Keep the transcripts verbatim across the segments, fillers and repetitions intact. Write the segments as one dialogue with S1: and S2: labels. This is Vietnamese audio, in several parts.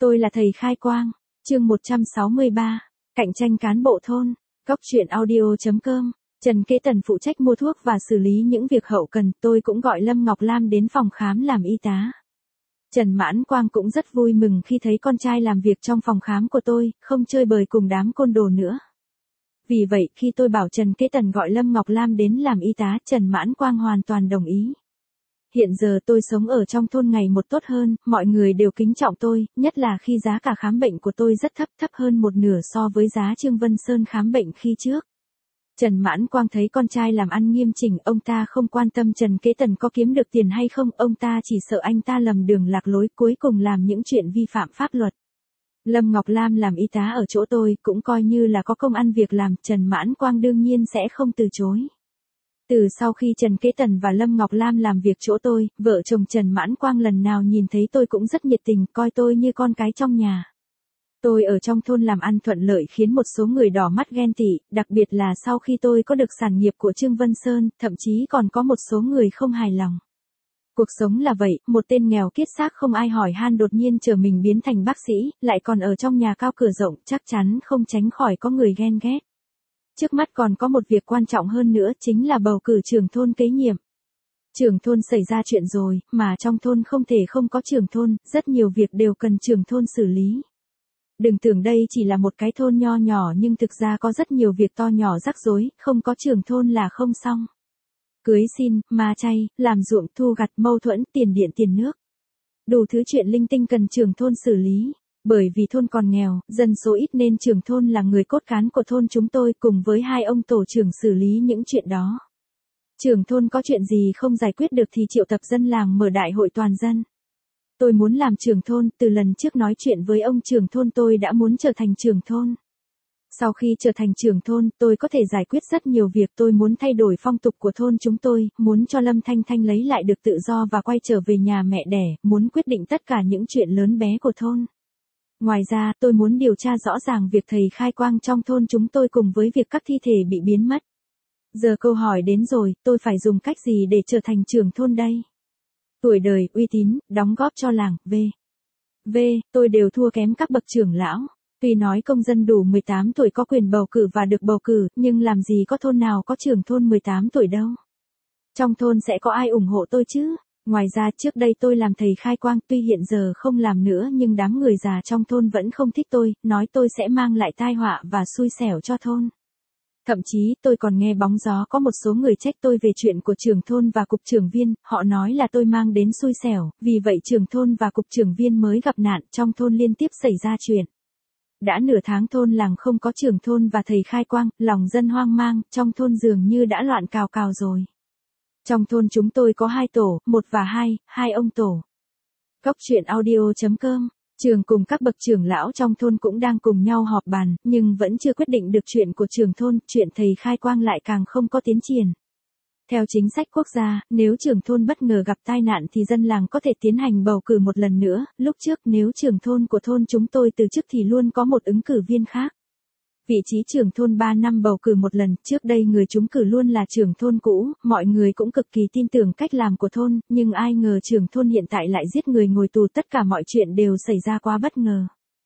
S1: Tôi là thầy khai quang. Chương một trăm sáu mươi ba. Cạnh tranh cán bộ thôn. Góc truyện audio.com. Trần Kế Tần phụ trách mua thuốc và xử lý những việc hậu cần, tôi cũng gọi Lâm Ngọc Lam đến phòng khám làm y tá. Trần Mãn Quang cũng rất vui mừng khi thấy con trai làm việc trong phòng khám của tôi, không chơi bời cùng đám côn đồ nữa. Vì vậy, khi tôi bảo Trần Kế Tần gọi Lâm Ngọc Lam đến làm y tá, Trần Mãn Quang hoàn toàn đồng ý. Hiện giờ tôi sống ở trong thôn ngày một tốt hơn, mọi người đều kính trọng tôi, nhất là khi giá cả khám bệnh của tôi rất thấp, thấp hơn một nửa so với giá Trương Vân Sơn khám bệnh khi trước. Trần Mãn Quang thấy con trai làm ăn nghiêm chỉnh, ông ta không quan tâm Trần Kế Tần có kiếm được tiền hay không, ông ta chỉ sợ anh ta lầm đường lạc lối, cuối cùng làm những chuyện vi phạm pháp luật. Lâm Ngọc Lam làm y tá ở chỗ tôi, cũng coi như là có công ăn việc làm, Trần Mãn Quang đương nhiên sẽ không từ chối. Từ sau khi Trần Kế Tần và Lâm Ngọc Lam làm việc chỗ tôi, vợ chồng Trần Mãn Quang lần nào nhìn thấy tôi cũng rất nhiệt tình, coi tôi như con cái trong nhà. Tôi ở trong thôn làm ăn thuận lợi khiến một số người đỏ mắt ghen tị, đặc biệt là sau khi tôi có được sản nghiệp của Trương Vân Sơn, thậm chí còn có một số người không hài lòng. Cuộc sống là vậy, một tên nghèo kiết xác không ai hỏi han đột nhiên trở mình biến thành bác sĩ, lại còn ở trong nhà cao cửa rộng, chắc chắn không tránh khỏi có người ghen ghét. Trước mắt còn có một việc quan trọng hơn nữa, chính là bầu cử trưởng thôn kế nhiệm. Trưởng thôn xảy ra chuyện rồi, mà trong thôn không thể không có trưởng thôn, rất nhiều việc đều cần trưởng thôn xử lý. Đừng tưởng đây chỉ là một cái thôn nho nhỏ nhưng thực ra có rất nhiều việc to nhỏ rắc rối, không có trưởng thôn là không xong. Cưới xin, ma chay, làm ruộng, thu gặt, mâu thuẫn, tiền điện tiền nước. Đủ thứ chuyện linh tinh cần trưởng thôn xử lý. Bởi vì thôn còn nghèo, dân số ít nên trưởng thôn là người cốt cán của thôn chúng tôi cùng với hai ông tổ trưởng xử lý những chuyện đó. Trưởng thôn có chuyện gì không giải quyết được thì triệu tập dân làng mở đại hội toàn dân. Tôi muốn làm trưởng thôn, từ lần trước nói chuyện với ông trưởng thôn tôi đã muốn trở thành trưởng thôn. Sau khi trở thành trưởng thôn, tôi có thể giải quyết rất nhiều việc, tôi muốn thay đổi phong tục của thôn chúng tôi, muốn cho Lâm Thanh Thanh lấy lại được tự do và quay trở về nhà mẹ đẻ, muốn quyết định tất cả những chuyện lớn bé của thôn. Ngoài ra, tôi muốn điều tra rõ ràng việc thầy khai quang trong thôn chúng tôi cùng với việc các thi thể bị biến mất. Giờ câu hỏi đến rồi, tôi phải dùng cách gì để trở thành trưởng thôn đây? Tuổi đời, uy tín, đóng góp cho làng, v. V, tôi đều thua kém các bậc trưởng lão. Tuy nói công dân đủ mười tám tuổi có quyền bầu cử và được bầu cử, nhưng làm gì có thôn nào có trưởng thôn mười tám tuổi đâu. Trong thôn sẽ có ai ủng hộ tôi chứ? Ngoài ra trước đây tôi làm thầy khai quang, tuy hiện giờ không làm nữa nhưng đám người già trong thôn vẫn không thích tôi, nói tôi sẽ mang lại tai họa và xui xẻo cho thôn. Thậm chí tôi còn nghe bóng gió có một số người trách tôi về chuyện của trưởng thôn và cục trưởng viên, họ nói là tôi mang đến xui xẻo, vì vậy trưởng thôn và cục trưởng viên mới gặp nạn, trong thôn liên tiếp xảy ra chuyện. Đã nửa tháng thôn làng không có trưởng thôn và thầy khai quang, lòng dân hoang mang, trong thôn dường như đã loạn cào cào rồi. Trong thôn chúng tôi có hai tổ, một và hai, hai ông tổ. Góc truyện audio.com. Trường cùng các bậc trưởng lão trong thôn cũng đang cùng nhau họp bàn, nhưng vẫn chưa quyết định được chuyện của trưởng thôn, chuyện thầy khai quang lại càng không có tiến triển. Theo chính sách quốc gia, nếu trưởng thôn bất ngờ gặp tai nạn thì dân làng có thể tiến hành bầu cử một lần nữa, lúc trước nếu trưởng thôn của thôn chúng tôi từ chức thì luôn có một ứng cử viên khác. Vị trí trưởng thôn ba năm bầu cử một lần, trước đây người trúng cử luôn là trưởng thôn cũ, mọi người cũng cực kỳ tin tưởng cách làm của thôn, nhưng ai ngờ trưởng thôn hiện tại lại giết người ngồi tù, tất cả mọi chuyện đều xảy ra quá bất ngờ.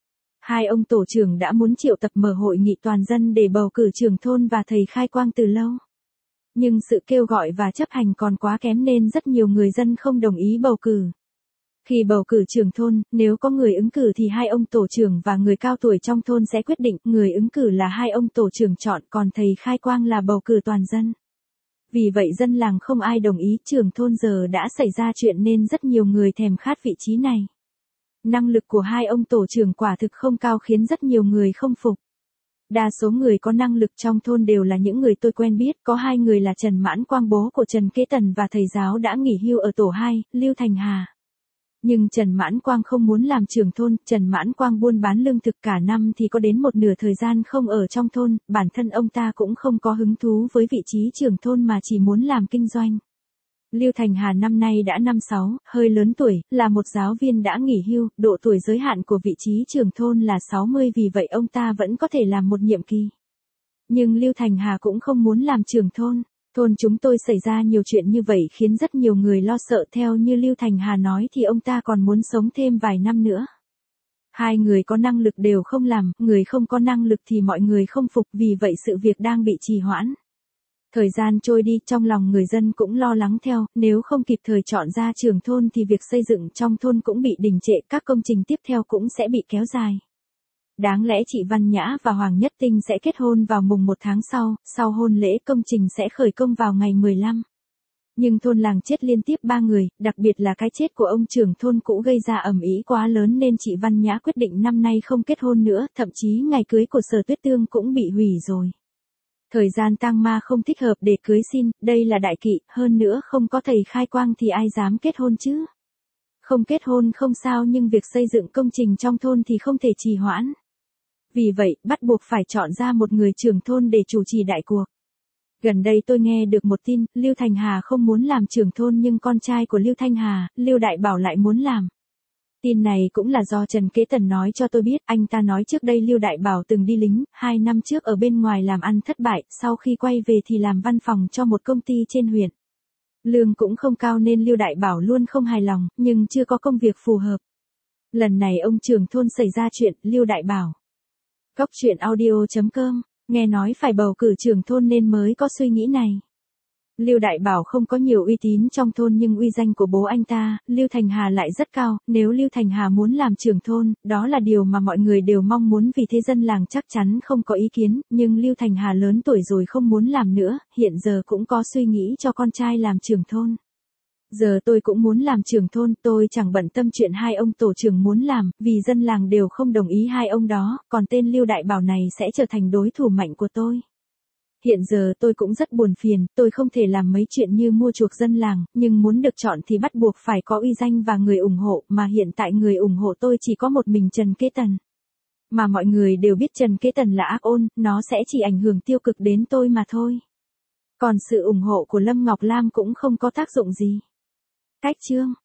S1: Hai ông tổ trưởng đã muốn triệu tập mở hội nghị toàn dân để bầu cử trưởng thôn và thầy khai quang từ lâu. Nhưng sự kêu gọi và chấp hành còn quá kém nên rất nhiều người dân không đồng ý bầu cử. Khi bầu cử trưởng thôn, nếu có người ứng cử thì hai ông tổ trưởng và người cao tuổi trong thôn sẽ quyết định, người ứng cử là hai ông tổ trưởng chọn, còn thầy khai quang là bầu cử toàn dân. Vì vậy dân làng không ai đồng ý, trưởng thôn giờ đã xảy ra chuyện nên rất nhiều người thèm khát vị trí này. Năng lực của hai ông tổ trưởng quả thực không cao khiến rất nhiều người không phục. Đa số người có năng lực trong thôn đều là những người tôi quen biết, có hai người là Trần Mãn Quang bố của Trần Kế Tần và thầy giáo đã nghỉ hưu ở tổ hai, Lưu Thành Hà. Nhưng Trần Mãn Quang không muốn làm trưởng thôn, Trần Mãn Quang buôn bán lương thực cả năm thì có đến một nửa thời gian không ở trong thôn, bản thân ông ta cũng không có hứng thú với vị trí trưởng thôn mà chỉ muốn làm kinh doanh. Lưu Thành Hà năm nay đã năm sáu, hơi lớn tuổi, là một giáo viên đã nghỉ hưu, độ tuổi giới hạn của vị trí trưởng thôn là sáu mươi, vì vậy ông ta vẫn có thể làm một nhiệm kỳ. Nhưng Lưu Thành Hà cũng không muốn làm trưởng thôn. Thôn chúng tôi xảy ra nhiều chuyện như vậy khiến rất nhiều người lo sợ, theo như Lưu Thành Hà nói thì ông ta còn muốn sống thêm vài năm nữa. Hai người có năng lực đều không làm, người không có năng lực thì mọi người không phục, vì vậy sự việc đang bị trì hoãn. Thời gian trôi đi, trong lòng người dân cũng lo lắng theo, nếu không kịp thời chọn ra trưởng thôn thì việc xây dựng trong thôn cũng bị đình trệ, các công trình tiếp theo cũng sẽ bị kéo dài. Đáng lẽ chị Văn Nhã và Hoàng Nhất Tinh sẽ kết hôn vào mùng một tháng sau, sau hôn lễ công trình sẽ khởi công vào ngày mười lăm. Nhưng thôn làng chết liên tiếp ba người, đặc biệt là cái chết của ông trưởng thôn cũ gây ra ầm ĩ quá lớn nên chị Văn Nhã quyết định năm nay không kết hôn nữa, thậm chí ngày cưới của Sở Tuyết Tương cũng bị hủy rồi. Thời gian tang ma không thích hợp để cưới xin, đây là đại kỵ, hơn nữa không có thầy khai quang thì ai dám kết hôn chứ. Không kết hôn không sao nhưng việc xây dựng công trình trong thôn thì không thể trì hoãn. Vì vậy, bắt buộc phải chọn ra một người trưởng thôn để chủ trì đại cuộc. Gần đây tôi nghe được một tin, Lưu Thành Hà không muốn làm trưởng thôn nhưng con trai của Lưu Thanh Hà, Lưu Đại Bảo lại muốn làm. Tin này cũng là do Trần Kế Tần nói cho tôi biết, anh ta nói trước đây Lưu Đại Bảo từng đi lính, hai năm trước ở bên ngoài làm ăn thất bại, sau khi quay về thì làm văn phòng cho một công ty trên huyện. Lương cũng không cao nên Lưu Đại Bảo luôn không hài lòng, nhưng chưa có công việc phù hợp. Lần này ông trưởng thôn xảy ra chuyện, Lưu Đại Bảo. Cóc truyện audio chấm com, nghe nói phải bầu cử trưởng thôn nên mới có suy nghĩ này. Lưu Đại Bảo không có nhiều uy tín trong thôn nhưng uy danh của bố anh ta, Lưu Thành Hà lại rất cao, nếu Lưu Thành Hà muốn làm trưởng thôn, đó là điều mà mọi người đều mong muốn vì thế dân làng chắc chắn không có ý kiến, nhưng Lưu Thành Hà lớn tuổi rồi không muốn làm nữa, hiện giờ cũng có suy nghĩ cho con trai làm trưởng thôn. Giờ tôi cũng muốn làm trưởng thôn, tôi chẳng bận tâm chuyện hai ông tổ trưởng muốn làm, vì dân làng đều không đồng ý hai ông đó, còn tên Lưu Đại Bảo này sẽ trở thành đối thủ mạnh của tôi. Hiện giờ tôi cũng rất buồn phiền, tôi không thể làm mấy chuyện như mua chuộc dân làng, nhưng muốn được chọn thì bắt buộc phải có uy danh và người ủng hộ, mà hiện tại người ủng hộ tôi chỉ có một mình Trần Kế Tần. Mà mọi người đều biết Trần Kế Tần là ác ôn, nó sẽ chỉ ảnh hưởng tiêu cực đến tôi mà thôi. Còn sự ủng hộ của Lâm Ngọc Lam cũng không có tác dụng gì. Cách chương